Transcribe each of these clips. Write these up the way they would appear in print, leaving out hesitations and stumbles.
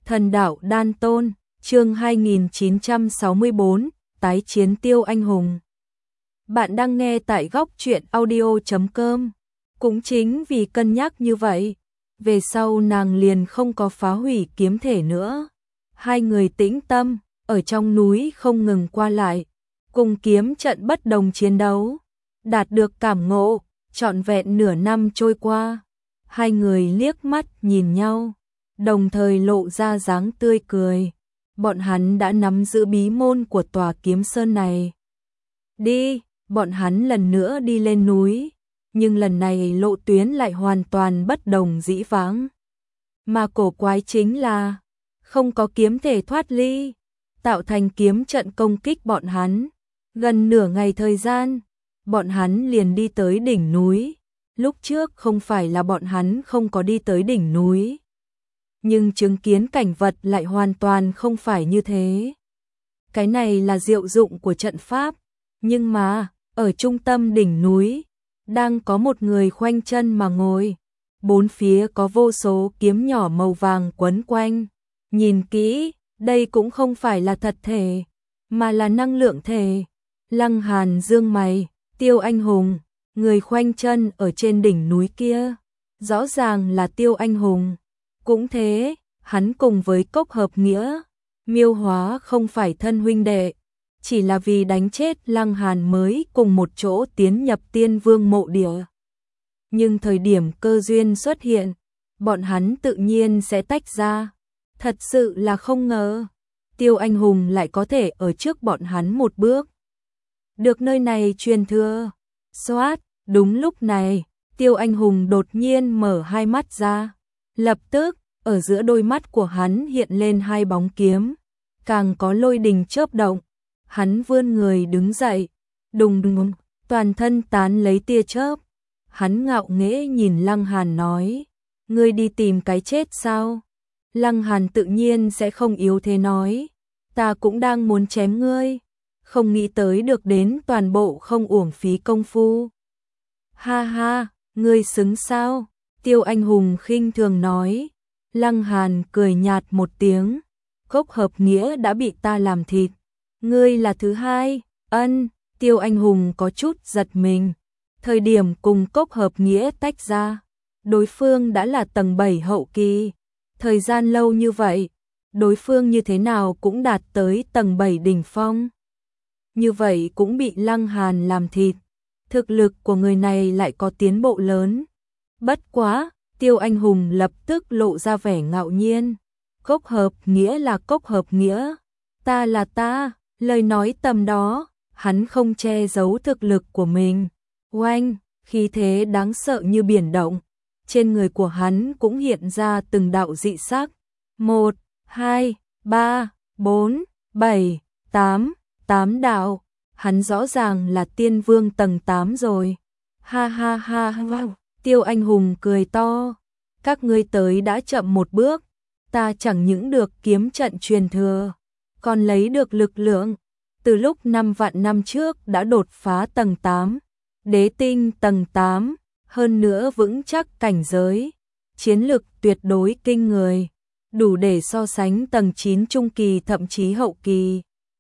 Thần đạo đan tôn, chương 2964, tái chiến Tiêu Anh Hùng. Bạn đang nghe tại góc truyện audio.com. Cũng chính vì cân nhắc như vậy, về sau nàng liền không có phá hủy kiếm thể nữa. Hai người tĩnh tâm, ở trong núi không ngừng qua lại, cùng kiếm trận bất đồng chiến đấu, đạt được cảm ngộ, trọn vẹn nửa năm trôi qua. Hai người liếc mắt nhìn nhau, đồng thời lộ ra dáng tươi cười. Bọn hắn đã nắm giữ bí môn của tòa kiếm sơn này. Đi, bọn hắn lần nữa đi lên núi, nhưng lần này lộ tuyến lại hoàn toàn bất đồng dĩ vãng. Mà cổ quái chính là, không có kiếm thể thoát ly, tạo thành kiếm trận công kích bọn hắn. Gần nửa ngày thời gian, bọn hắn liền đi tới đỉnh núi. Lúc trước không phải là bọn hắn không có đi tới đỉnh núi, nhưng chứng kiến cảnh vật lại hoàn toàn không phải như thế. Cái này là diệu dụng của trận pháp, nhưng mà, ở trung tâm đỉnh núi, đang có một người khoanh chân mà ngồi. Bốn phía có vô số kiếm nhỏ màu vàng quấn quanh. Nhìn kỹ, đây cũng không phải là thật thể, mà là năng lượng thể. Lăng Hàn dương mày, Tiêu Anh Hùng, người khoanh chân ở trên đỉnh núi kia, rõ ràng là Tiêu Anh Hùng. Cũng thế, hắn cùng với Cốc Hợp Nghĩa, Miêu Hóa không phải thân huynh đệ, chỉ là vì đánh chết Lăng Hàn mới cùng một chỗ tiến nhập Tiên Vương mộ địa. Nhưng thời điểm cơ duyên xuất hiện, bọn hắn tự nhiên sẽ tách ra. Thật sự là không ngờ, Tiêu Anh Hùng lại có thể ở trước bọn hắn một bước. Được nơi này truyền thừa. Xoát, đúng lúc này, Tiêu Anh Hùng đột nhiên mở hai mắt ra. Lập tức, ở giữa đôi mắt của hắn hiện lên hai bóng kiếm, càng có lôi đình chớp động. Hắn vươn người đứng dậy, đùng đùng, toàn thân tán lấy tia chớp. Hắn ngạo nghễ nhìn Lăng Hàn nói, ngươi đi tìm cái chết sao? Lăng Hàn tự nhiên sẽ không yếu thế nói, ta cũng đang muốn chém ngươi, không nghĩ tới được đến toàn bộ không uổng phí công phu. Ha ha, ngươi xứng sao? Tiêu Anh Hùng khinh thường nói. Lăng Hàn cười nhạt một tiếng, Cốc Hợp Nghĩa đã bị ta làm thịt, ngươi là thứ hai. Ân, Tiêu Anh Hùng có chút giật mình. Thời điểm cùng Cốc Hợp Nghĩa tách ra, đối phương đã là tầng 7 hậu kỳ. Thời gian lâu như vậy, đối phương như thế nào cũng đạt tới tầng 7 đỉnh phong. Như vậy cũng bị Lăng Hàn làm thịt. Thực lực của người này lại có tiến bộ lớn. Bất quá, Tiêu Anh Hùng lập tức lộ ra vẻ ngạo nhiên. Cốc Hợp Nghĩa là Cốc Hợp Nghĩa, ta là ta. Lời nói tầm đó, hắn không che giấu thực lực của mình. Oanh, khí thế đáng sợ như biển động. Trên người của hắn cũng hiện ra từng đạo dị sắc. 1, 2, 3, 4, 7, 8, 8 đạo. Hắn rõ ràng là tiên vương tầng 8 rồi. Ha ha ha ha. Tiêu Anh Hùng cười to. Các ngươi tới đã chậm một bước. Ta chẳng những được kiếm trận truyền thừa, còn lấy được lực lượng. Từ lúc 5 vạn năm trước đã đột phá tầng 8. Đế tinh tầng 8. Hơn nữa vững chắc cảnh giới. Chiến lực tuyệt đối kinh người. Đủ để so sánh tầng 9 trung kỳ thậm chí hậu kỳ.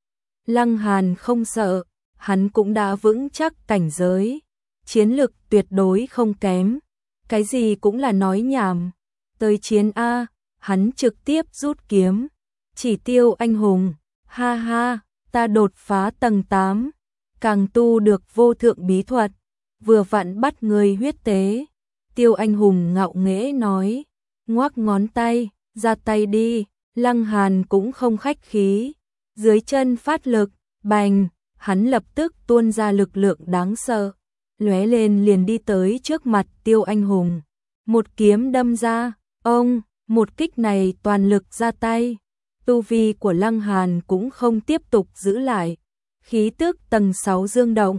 Lăng Hàn không sợ. Hắn cũng đã vững chắc cảnh giới. Chiến lực tuyệt đối không kém. Cái gì cũng là nói nhảm. Tới chiến A, hắn trực tiếp rút kiếm. Chỉ Tiêu Anh Hùng, ha ha, ta đột phá tầng 8. Càng tu được vô thượng bí thuật. Vừa vặn bắt người huyết tế. Tiêu Anh Hùng ngạo nghễ nói. Ngoắc ngón tay, ra tay đi. Lăng Hàn cũng không khách khí. Dưới chân phát lực, bành. Hắn lập tức tuôn ra lực lượng đáng sợ, lóe lên liền đi tới trước mặt Tiêu Anh Hùng. Một kiếm đâm ra, ông, một kích này toàn lực ra tay. Tu vi của Lăng Hàn cũng không tiếp tục giữ lại. Khí tức tầng 6 dương động.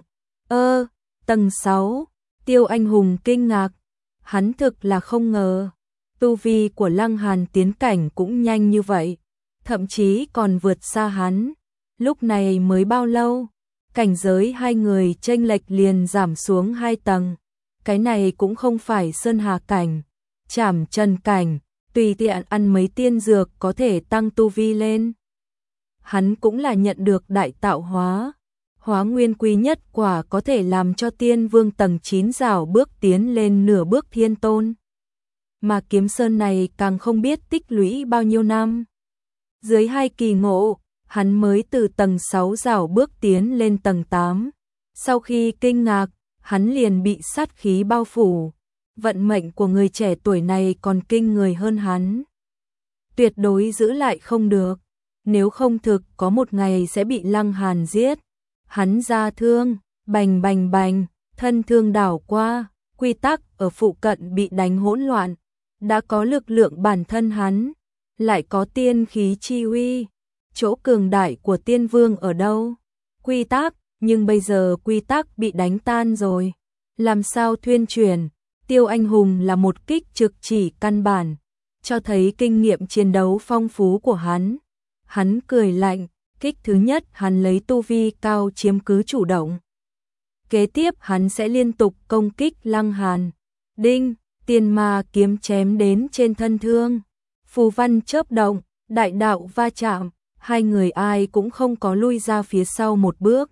Tầng 6, Tiêu Anh Hùng kinh ngạc. Hắn thực là không ngờ. Tu vi của Lăng Hàn tiến cảnh cũng nhanh như vậy. Thậm chí còn vượt xa hắn. Lúc này mới bao lâu? Cảnh giới hai người chênh lệch liền giảm xuống 2 tầng. Cái này cũng không phải sơn hà cảnh, trảm trần cảnh, tùy tiện ăn mấy tiên dược có thể tăng tu vi lên. Hắn cũng là nhận được đại tạo hóa. Hóa nguyên quý nhất quả có thể làm cho tiên vương tầng 9 rảo bước tiến lên nửa bước thiên tôn. Mà kiếm sơn này càng không biết tích lũy bao nhiêu năm. Dưới 2 kỳ ngộ, hắn mới từ tầng 6 rảo bước tiến lên tầng 8. Sau khi kinh ngạc, hắn liền bị sát khí bao phủ. Vận mệnh của người trẻ tuổi này còn kinh người hơn hắn. Tuyệt đối giữ lại không được. Nếu không thực có một ngày sẽ bị Lăng Hàn giết. Hắn ra thương, bành bành bành, thân thương đảo qua, quy tắc ở phụ cận bị đánh hỗn loạn. Đã có lực lượng bản thân hắn, lại có tiên khí chi uy. Chỗ cường đại của tiên vương ở đâu? Quy tắc, nhưng bây giờ quy tắc bị đánh tan rồi. Làm sao thuyên truyền? Tiêu Anh Hùng là một kích trực chỉ căn bản, cho thấy kinh nghiệm chiến đấu phong phú của hắn. Hắn cười lạnh, kích thứ nhất hắn lấy tu vi cao chiếm cứ chủ động. Kế tiếp hắn sẽ liên tục công kích Lăng Hàn. Đinh, tiên ma kiếm chém đến trên thân thương. Phù văn chớp động, đại đạo va chạm, hai người ai cũng không có lui ra phía sau một bước.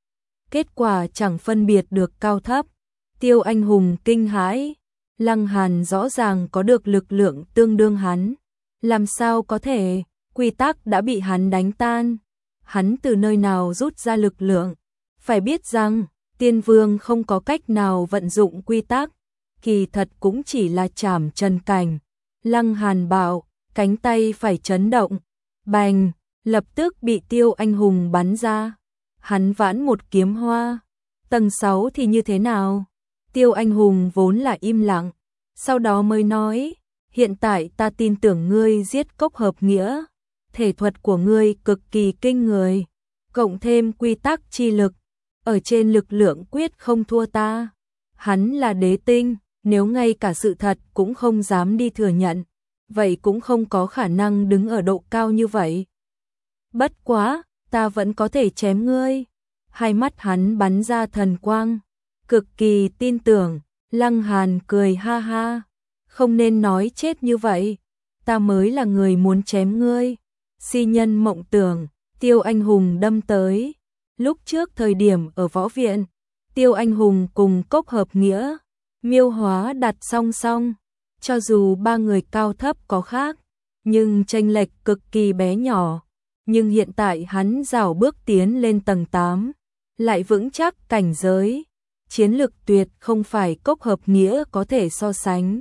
Kết quả chẳng phân biệt được cao thấp. Tiêu Anh Hùng kinh hãi, Lăng Hàn rõ ràng có được lực lượng tương đương hắn. Làm sao có thể, quy tắc đã bị hắn đánh tan. Hắn từ nơi nào rút ra lực lượng? Phải biết rằng, tiên vương không có cách nào vận dụng quy tắc. Kỳ thật cũng chỉ là chảm chân cảnh. Lăng Hàn bảo, cánh tay phải chấn động. Bành, lập tức bị Tiêu Anh Hùng bắn ra. Hắn vãn một kiếm hoa. Tầng 6 thì như thế nào? Tiêu Anh Hùng vốn là im lặng. Sau đó mới nói, hiện tại ta tin tưởng ngươi giết Cốc Hợp Nghĩa. Thể thuật của ngươi cực kỳ kinh người. Cộng thêm quy tắc chi lực. Ở trên lực lượng quyết không thua ta. Hắn là đế tinh, nếu ngay cả sự thật cũng không dám đi thừa nhận. Vậy cũng không có khả năng đứng ở độ cao như vậy. Bất quá, ta vẫn có thể chém ngươi. Hai mắt hắn bắn ra thần quang. Cực kỳ tin tưởng, Lăng Hàn cười ha ha. Không nên nói chết như vậy. Ta mới là người muốn chém ngươi. Si nhân mộng tưởng, Tiêu Anh Hùng đâm tới. Lúc trước thời điểm ở võ viện, Tiêu Anh Hùng cùng Cốc Hợp Nghĩa, Miêu Hóa đặt song song. Cho dù ba người cao thấp có khác, nhưng chênh lệch cực kỳ bé nhỏ. Nhưng hiện tại hắn rảo bước tiến lên tầng 8, lại vững chắc cảnh giới. Chiến lực tuyệt không phải Cốc Hợp Nghĩa có thể so sánh.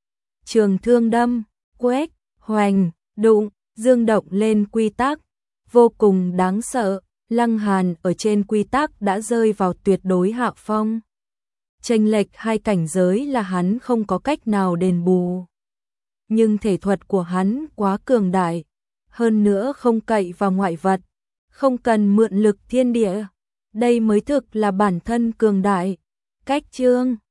Trường thương đâm, quét, hoành, đụng, dương động lên quy tắc. Vô cùng đáng sợ, Lăng Hàn ở trên quy tắc đã rơi vào tuyệt đối hạ phong. Chênh lệch hai cảnh giới là hắn không có cách nào đền bù. Nhưng thể thuật của hắn quá cường đại. Hơn nữa không cậy vào ngoại vật. Không cần mượn lực thiên địa. Đây mới thực là bản thân cường đại. Cách chương